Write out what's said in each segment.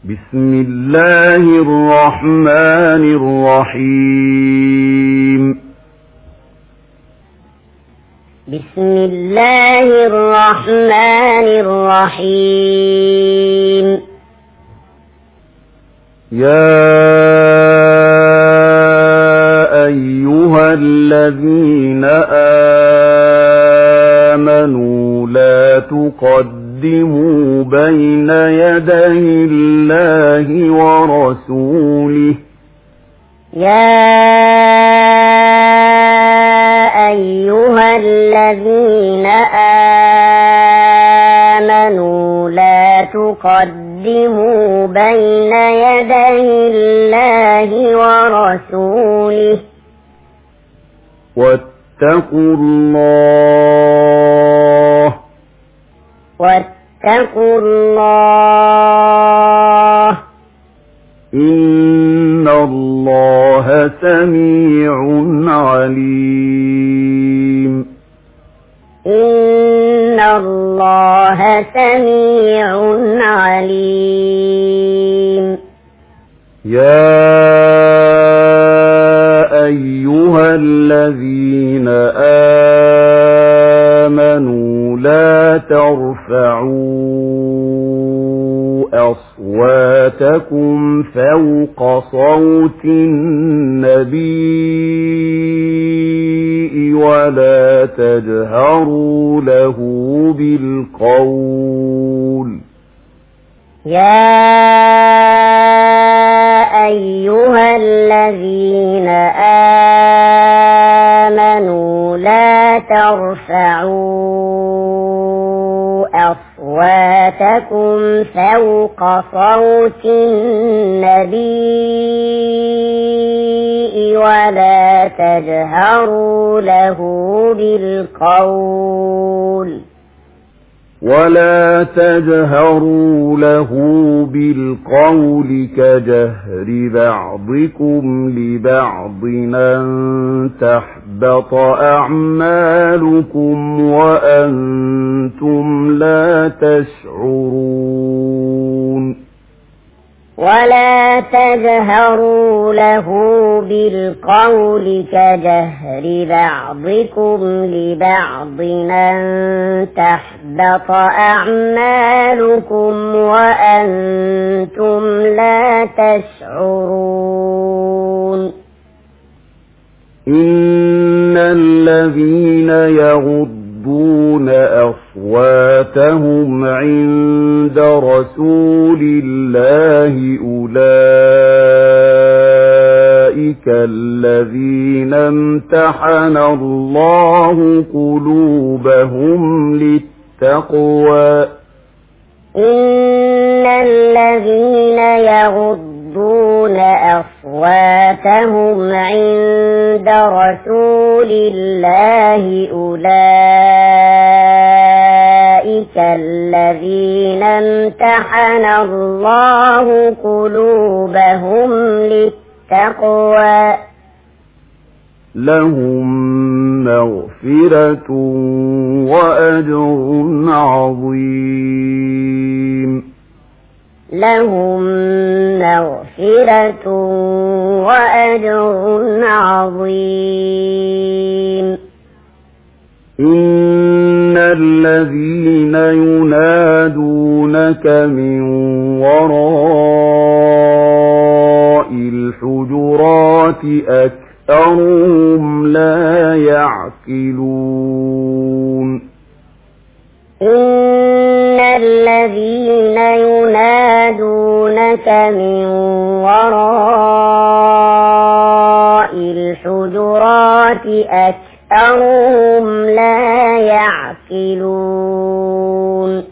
بسم الله الرحمن الرحيم بسم الله الرحمن الرحيم يا أيها الذين آمنوا لا تقدموا بين يدي الله ورسوله يا أيها الذين آمنوا لا تقدموا بين يدي الله ورسوله واتقوا الله إن الله سميع عليم إن الله سميع عليم يا أيها الذين آمنوا لا ترفعوا أصواتكم فوق صوت النبي ولا تجهروا له بالقول يا أيها الذين آمنوا لا ترفعوا أصواتكم فوق صوت النبي ولا تجهروا له بالقول كجهر بعضكم لبعض أن تحبط أعمالكم وأنتم لا تشعرون ولا تجهروا له بالقول كجهر بعضكم لبعض أن تحبط أعمالكم وأنتم لا تشعرون إن الذين يغضون أصواتهم عند رسول الله أولئك الذين امتحن الله قلوبهم للتقوى إن الذين يغضون أصواتهم عند رسول الله أولئك الذين امتحن الله قلوبهم للتقوى لهم مغفرة وأجر عظيم لهم مغفرة وأجر عظيم إن الذين ينادونك من وراء الحجرات أكثرهم لا يعقلون إن الذين ينادونك من وراء الحجرات أكثرهم لا يعقلون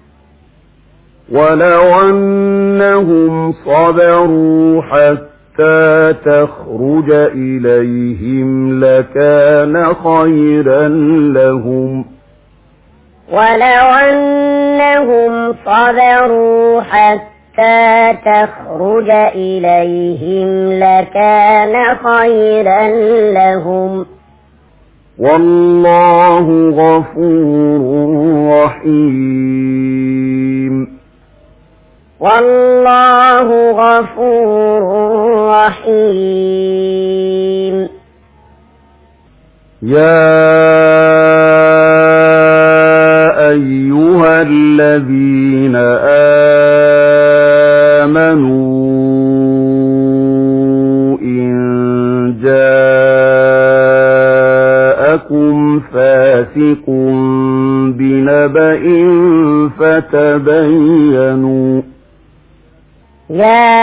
ولو أنهم صبروا حتى تخرج إليهم لكان خيرا لهم ولو أنهم صبروا حتى تخرج إليهم لكان خيرا لهم والله غفور رحيم والله غفور رحيم. يا أيها الذين آمنوا إن جاءكم فاسق بنبأ فتبينوا يا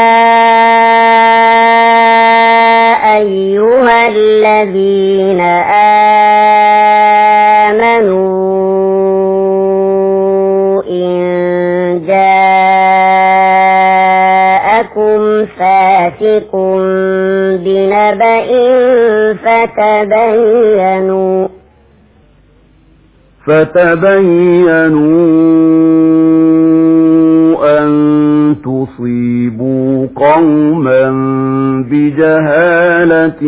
أيها الذين آمنوا إن جاءكم فاسق بنبأ فتبينوا أن تصيبوا قوما بجهالة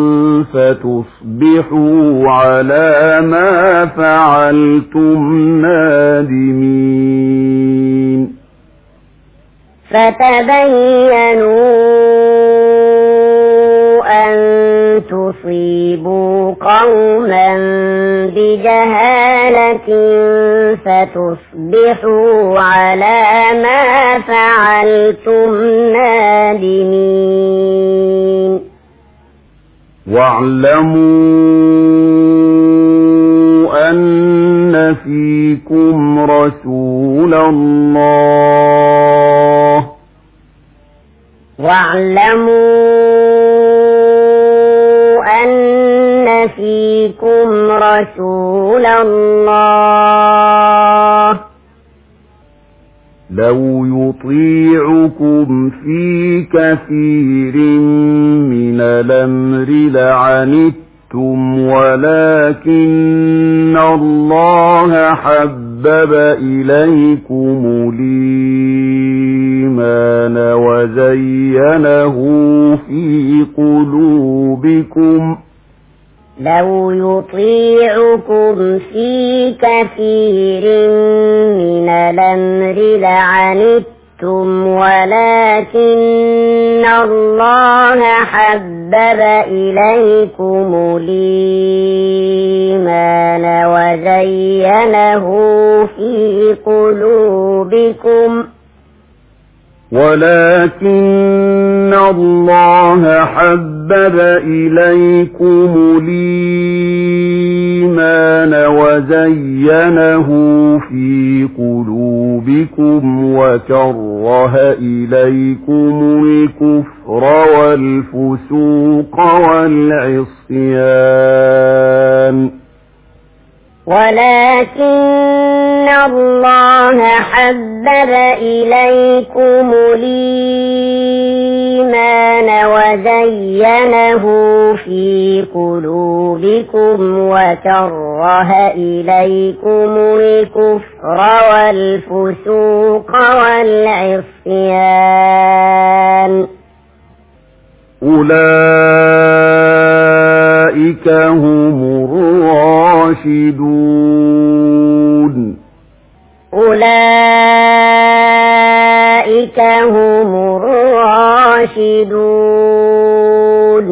فتصبحوا على ما فعلتم نادمين. فتبينوا أن تصيبوا قوما بجهالة فتصبحوا على ما فعلتم نادمين. واعلموا أن فيكم رسول الله لو يطيعكم في كثير من الأمر لعنتم ولكن الله حبب إليكم الإيمان وزينه في قلوبكم لو يطيعكم في كثير من الأمر لعنتم ولكن الله حبب إليكم الإيمان وزينه في قلوبكم ولكن الله حبب إليكم الإيمان وزينه في قلوبكم وكره إليكم الكفر والفسوق والعصيان ولكن الله حبب إليكم الإيمان وزينه في قلوبكم وكره إليكم الكفر والفسوق والعصيان أولئك هم الراشدون أولئك هم الراشدون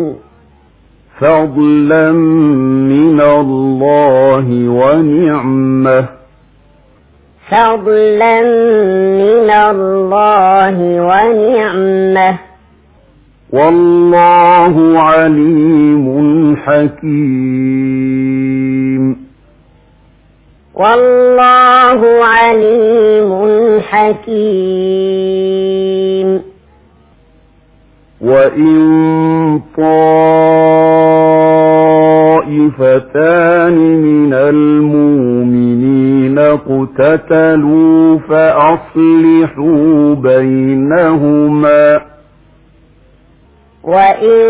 فضلا من الله ونعمة فضلا من الله ونعمة والله عليم حكيم والله عليم حكيم وإن طائفتان من المؤمنين اقتتلوا فأصلحوا بينهما وإن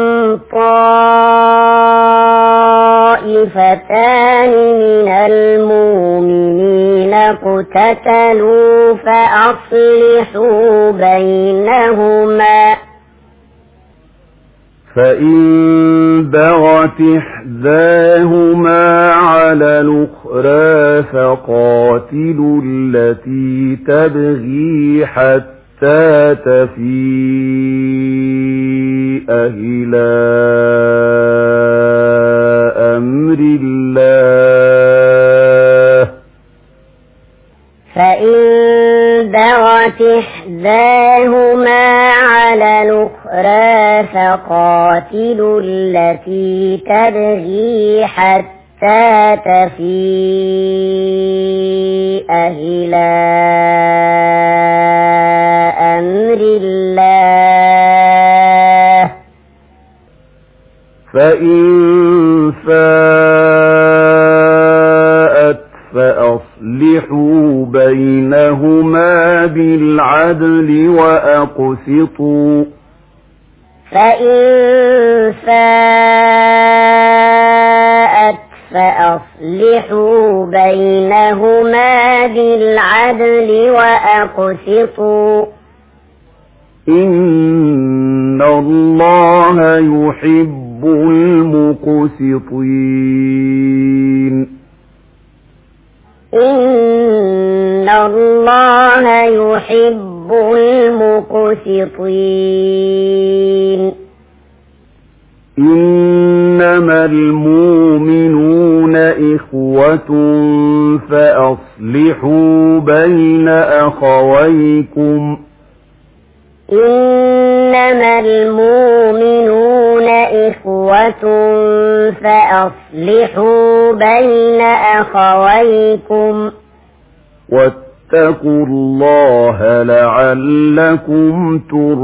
طائفتان من المؤمنين اقتتلوا فأصلحوا بينهما فإن بغت إحداهما على الأخرى فقاتلوا التي تبغي حتى تفيء إلى أمر الله فإن بغت إحداهما على الأخرى فقاتلوا التي تبغي حتى تفيء إلى أمر الله فإن فاءت فأصلحوا بينهما بالعدل وأقسطوا فإن فاءت فأصلحوا بينهما بالعدل وأقسطوا إن الله يحب المقسطين إن الله يحب المقسطين إنما المؤمنون إخوة فأصلحوا بين أخويكم إنما المؤمنون إخوة فأصلحوا بين أخويكم واتقوا الله لعلكم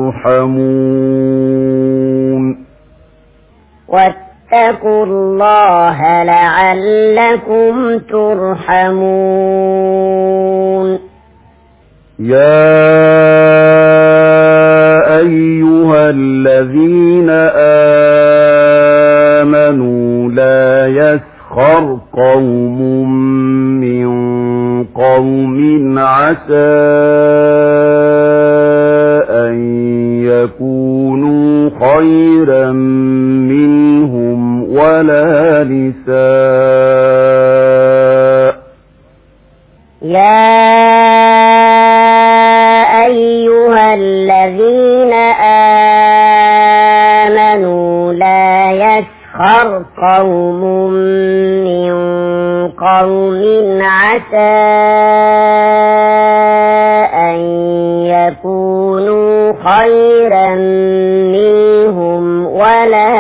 ترحمون واتقوا الله لعلكم ترحمون يا أيها الذين آمنوا لا يسخر قوم من قوم عسى أن يكونوا خيرا منهم ولا نساء يا أيها الذين آمنوا لا يسخر قوم من قوم عسى أن يكونوا خيرا منهم ولا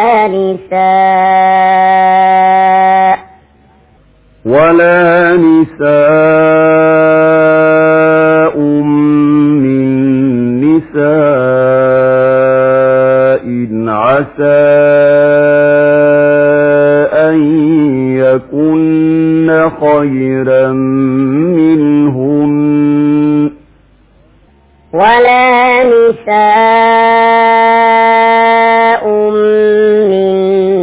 نساء من نساء عسى أن يكن خيرا منهن ولا نساء من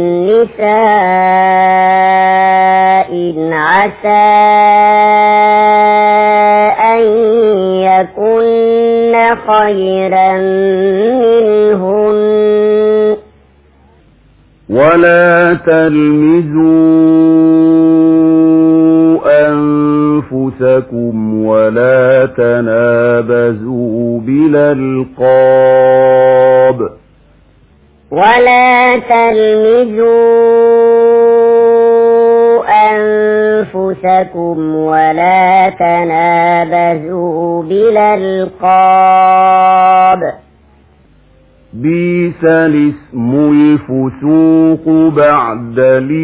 نساء عسى أن يكن خيرا منهن ولا تلمزوا أنفسكم ولا تنابزوا بالألقاب ولا تلمزوا أنفسكم ولا تنابزوا بالألقاب بئس الاسم الفسوق بعد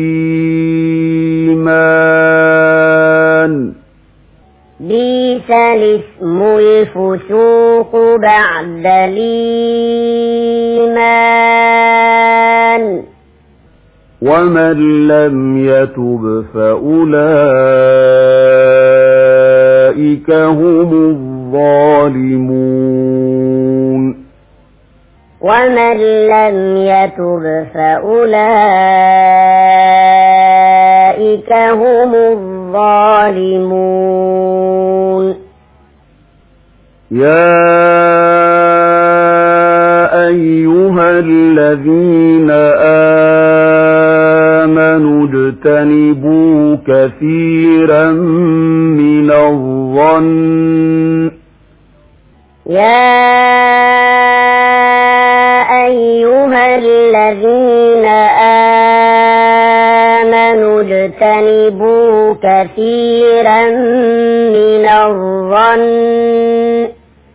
الإيمان بئس الاسم الفسوق بعد الإيمان ومن لم يتب فأولئك هم الظالمون ومن لم يتب فأولئك هم الظالمون يا أيها الذين آمنوا اجتنبوا كثيرا من الظن يا الذين آمنوا اجتنبوا كثيرا من الظن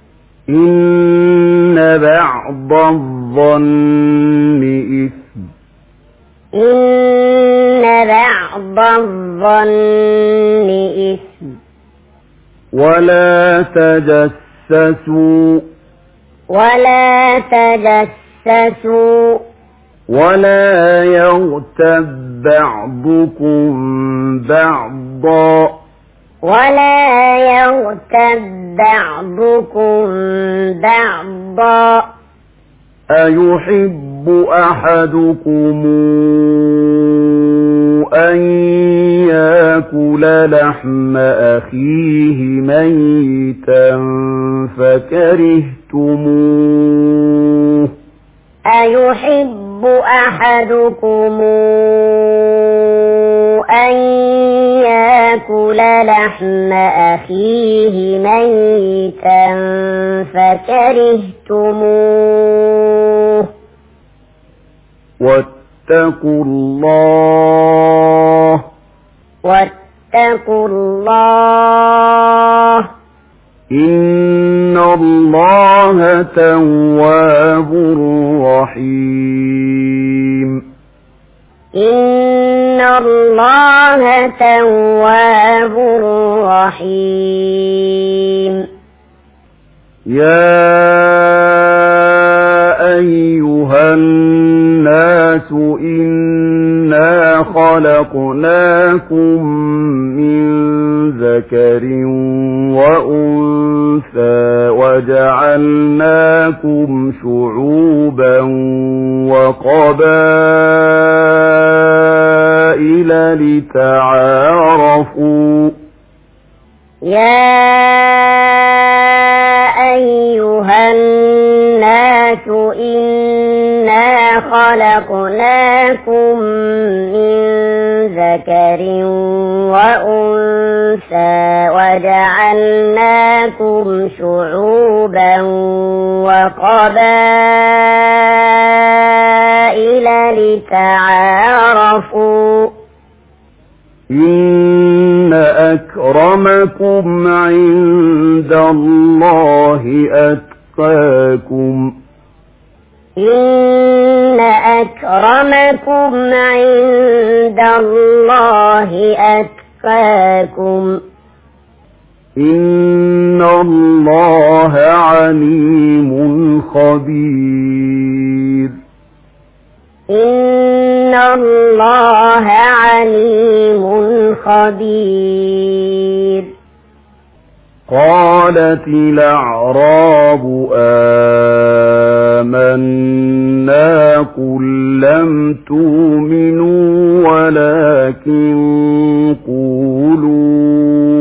إن بعض الظن إثم إن بعض الظن إثم ولا تجسسوا ولا يغتب بعضكم بعضا أيحب أحدكم أن يأكل لحم أخيه ميتا فكرهتموه أيحب أحدكم أن يأكل لحم أخيه ميتا فكرهتموه واتقوا الله إن الله تواب رحيم إن الله تواب رحيم يا أيها الناس إنا خلقناكم من ذكر وأنثى وجعلناكم شعوبا وقبائل لتعارفوا يا أيها الناس إنا خلقناكم من ذكر وأنثى وجعلناكم شعوبا وقبائل لتعارفوا إن أكرمكم عند الله أتقاكم إن أكرمكم عند الله أتقاكم إن الله عليم خبير إن الله عليم خبير قالت الأعراب آمنا قل لم تؤمنوا ولكن قولوا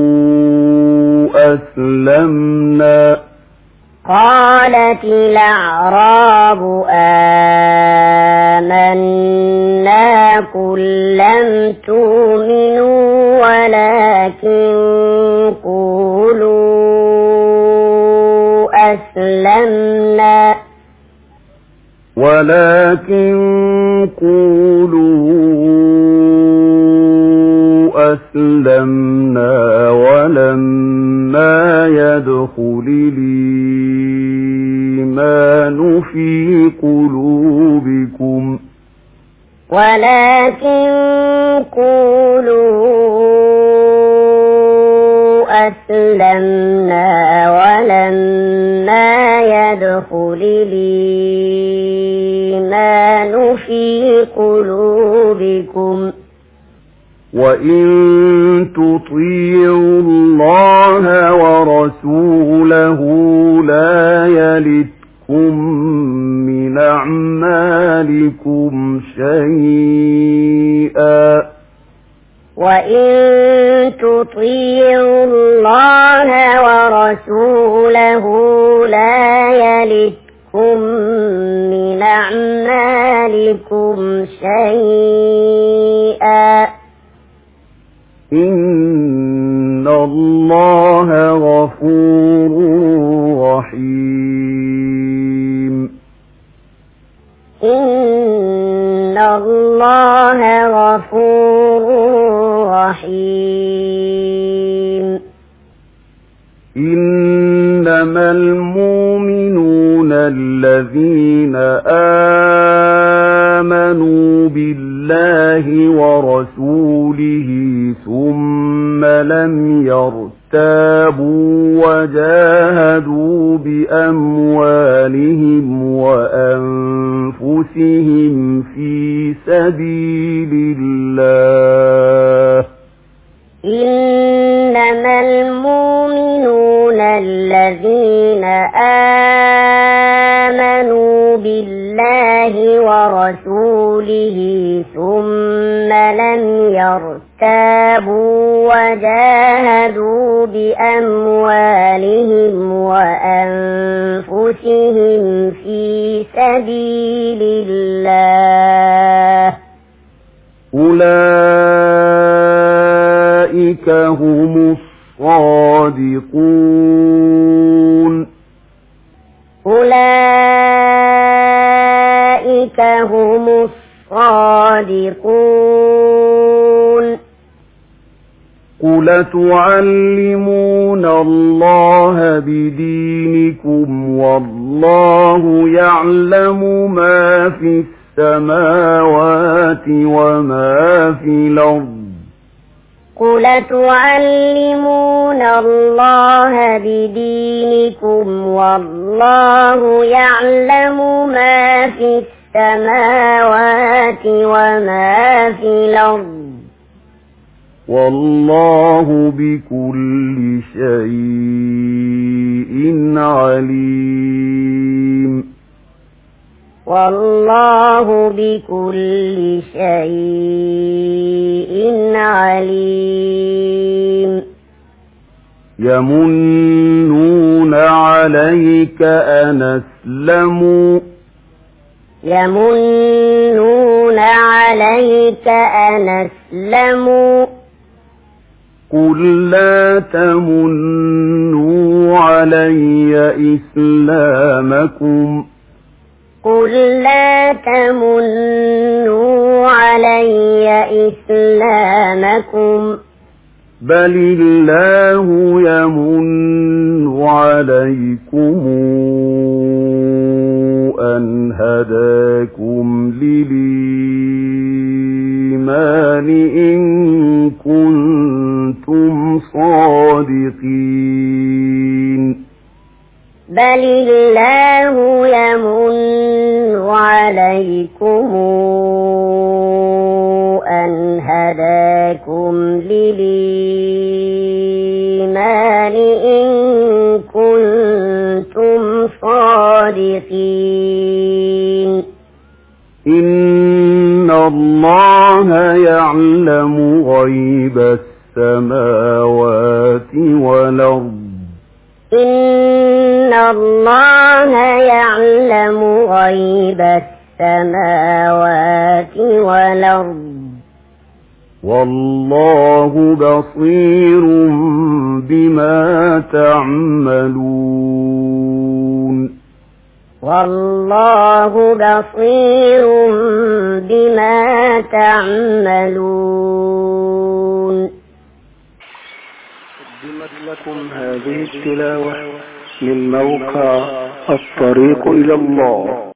أسلمنا قالت الأعراب آمنا قل لم تؤمنوا ولكن قولوا أسلمنا ولما يدخل الإيمان في قلوبكم ولكن قولوا أسلمنا ولما يدخل الإيمان في قلوبكم وإن تطيعوا الله ورسوله لا يلتكم من أعمالكم شيئا وإن تطيعوا الله ورسوله لا يلتكم من أعمالكم شيئا إن الله غفور رحيم الله غفور رحيم إنما المؤمنون الذين آمنوا بالله ورسوله ثم لم يرتابوا وجاهدوا بأموالهم وأنفسهم في سبيل الله إنما المؤمنون الذين آمنوا بالله ورسوله ثم لم يرتابوا وجاهدوا بأموالهم وأنفسهم في سبيل الله أولئك هم الصادقون أولئك هم الصادقون قل تعلمون الله بدينكم والله يعلم ما في السماوات وما في الأرض قل تعلمون الله بدينكم والله يعلم ما في السماوات وما في الأرض والله بكل شيء عليم والله بكل شيء عليم يمنون عليك أن أسلموا يمنون عليك أن أسلموا قل لا تمنوا علي إسلامكم قل لا تمنوا علي إسلامكم بل الله يمن عليكم أن هداكم للإيمان إن كنتم صادقين بل الله يمن عليكم أن هداكم للإيمان إن كنتم صادقين إن الله يعلم غيب السماوات والأرض إن الله يعلم غيب السماوات والأرض والله بصير بما تعملون والله بصير بما تعملون. قدمت لكم هذه التلاوة من موقع الطريق إلى الله.